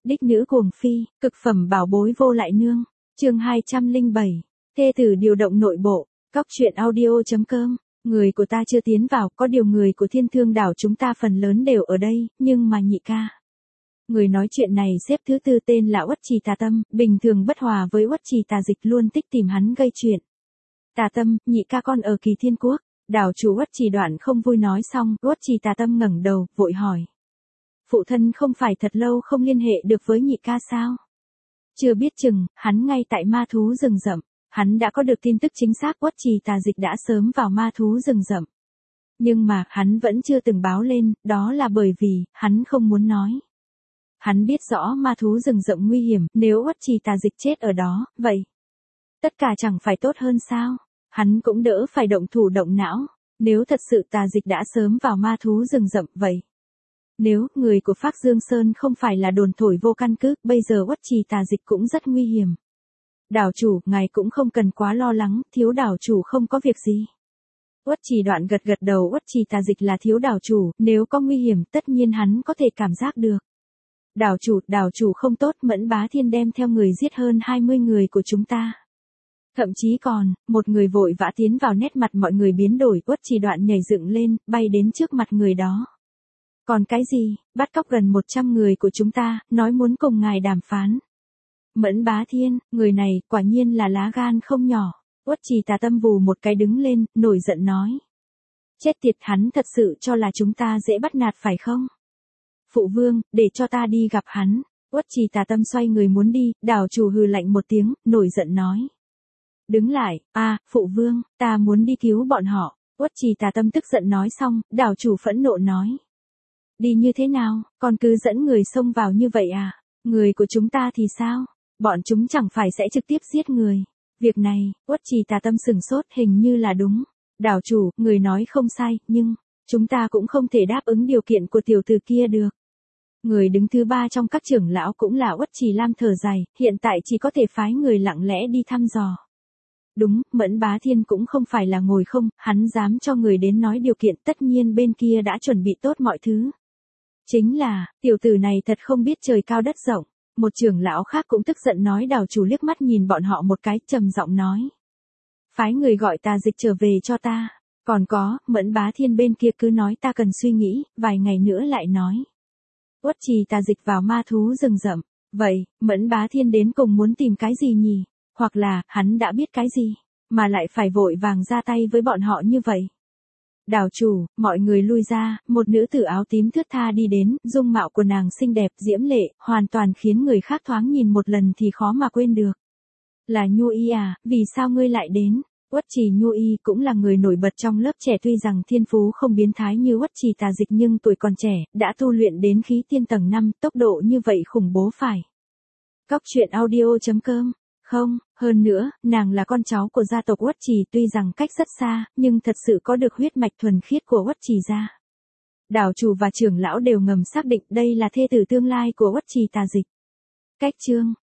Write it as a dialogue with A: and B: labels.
A: Đích nữ cuồng phi, cực phẩm bảo bối vô lại nương. Chương 207. Thê tử điều động nội bộ. Cóc truyện audio.com. Người của ta chưa tiến vào, có điều người của Thiên Thương đảo chúng ta phần lớn đều ở đây, nhưng mà nhị ca. Người nói chuyện này xếp thứ tư tên là Uất Trì Tà Tâm, bình thường bất hòa với Uất Trì Tà Dịch luôn tích tìm hắn gây chuyện. Tà Tâm, nhị ca con ở Kỳ Thiên Quốc. Đảo chủ Uất Trì Đoạn không vui nói xong, Uất Trì Tà Tâm ngẩng đầu, vội hỏi. Phụ thân không phải thật lâu không liên hệ được với nhị ca sao? Chưa biết chừng, hắn ngay tại ma thú rừng rậm. Hắn đã có được tin tức chính xác Uất Trì Tà Dịch đã sớm vào ma thú rừng rậm. Nhưng mà, hắn vẫn chưa từng báo lên, đó là bởi vì, hắn không muốn nói. Hắn biết rõ ma thú rừng rậm nguy hiểm, nếu Uất Trì Tà Dịch chết ở đó, vậy. Tất cả chẳng phải tốt hơn sao? Hắn cũng đỡ phải động thủ động não, nếu thật sự Tà Dịch đã sớm vào ma thú rừng rậm vậy. Nếu người của Phác Dương Sơn không phải là đồn thổi vô căn cứ, bây giờ Uất Trì Tà Dịch cũng rất nguy hiểm. Đảo chủ, ngài cũng không cần quá lo lắng, thiếu đảo chủ không có việc gì. Uất Trì Đoạn gật gật đầu, Uất Trì Tà Dịch là thiếu đảo chủ, nếu có nguy hiểm tất nhiên hắn có thể cảm giác được. Đảo chủ không tốt, Mẫn Bá Thiên đem theo người giết hơn 20 người của chúng ta. Thậm chí còn, một người vội vã tiến vào, nét mặt mọi người biến đổi, Uất Trì Đoạn nhảy dựng lên, bay đến trước mặt người đó. Còn cái gì, bắt cóc gần 100 người của chúng ta, nói muốn cùng ngài đàm phán. Mẫn Bá Thiên, người này, quả nhiên là lá gan không nhỏ. Uất Trì Tà Tâm vù một cái đứng lên, nổi giận nói. Chết tiệt, hắn thật sự cho là chúng ta dễ bắt nạt phải không? Phụ vương, để cho ta đi gặp hắn. Uất Trì Tà Tâm xoay người muốn đi, đảo chủ hừ lạnh một tiếng, nổi giận nói. Đứng lại, phụ vương, ta muốn đi cứu bọn họ. Uất Trì Tà Tâm tức giận nói xong, đảo chủ phẫn nộ nói. Đi như thế nào, còn cứ dẫn người xông vào như vậy à? Người của chúng ta thì sao? Bọn chúng chẳng phải sẽ trực tiếp giết người. Việc này, Uất Trì Tà Tâm sửng sốt, hình như là đúng. Đảo chủ, người nói không sai, nhưng chúng ta cũng không thể đáp ứng điều kiện của tiểu tử kia được. Người đứng thứ ba trong các trưởng lão cũng là Uất Trì Lam thở dài, hiện tại chỉ có thể phái người lặng lẽ đi thăm dò. Đúng, Mẫn Bá Thiên cũng không phải là ngồi không, hắn dám cho người đến nói điều kiện, tất nhiên bên kia đã chuẩn bị tốt mọi thứ. Chính là, tiểu tử này thật không biết trời cao đất rộng. Một trưởng lão khác cũng tức giận nói, đảo chủ liếc mắt nhìn bọn họ một cái, trầm giọng nói. Phái người gọi Tà Dịch trở về cho ta. Còn có, Mẫn Bá Thiên bên kia cứ nói ta cần suy nghĩ, vài ngày nữa lại nói. Uất Trì Tà Dịch vào ma thú rừng rậm. Vậy, Mẫn Bá Thiên đến cùng muốn tìm cái gì nhỉ? Hoặc là, hắn đã biết cái gì, mà lại phải vội vàng ra tay với bọn họ như vậy. Đảo chủ, mọi người lui ra, một nữ tử áo tím thướt tha đi đến, dung mạo của nàng xinh đẹp, diễm lệ, hoàn toàn khiến người khác thoáng nhìn một lần thì khó mà quên được. Là Nhu Y à, vì sao ngươi lại đến? Uất Trì Nhu Y cũng là người nổi bật trong lớp trẻ, tuy rằng thiên phú không biến thái như Uất Trì Tà Dịch nhưng tuổi còn trẻ, đã tu luyện đến khí tiên tầng 5, tốc độ như vậy khủng bố phải. Cóc truyện audio.com. Không, hơn nữa, nàng là con cháu của gia tộc Uất Trì, tuy rằng cách rất xa, nhưng thật sự có được huyết mạch thuần khiết của Uất Trì gia. Đảo chủ và trưởng lão đều ngầm xác định đây là thê tử tương lai của Uất Trì Tà Dịch. Cách chương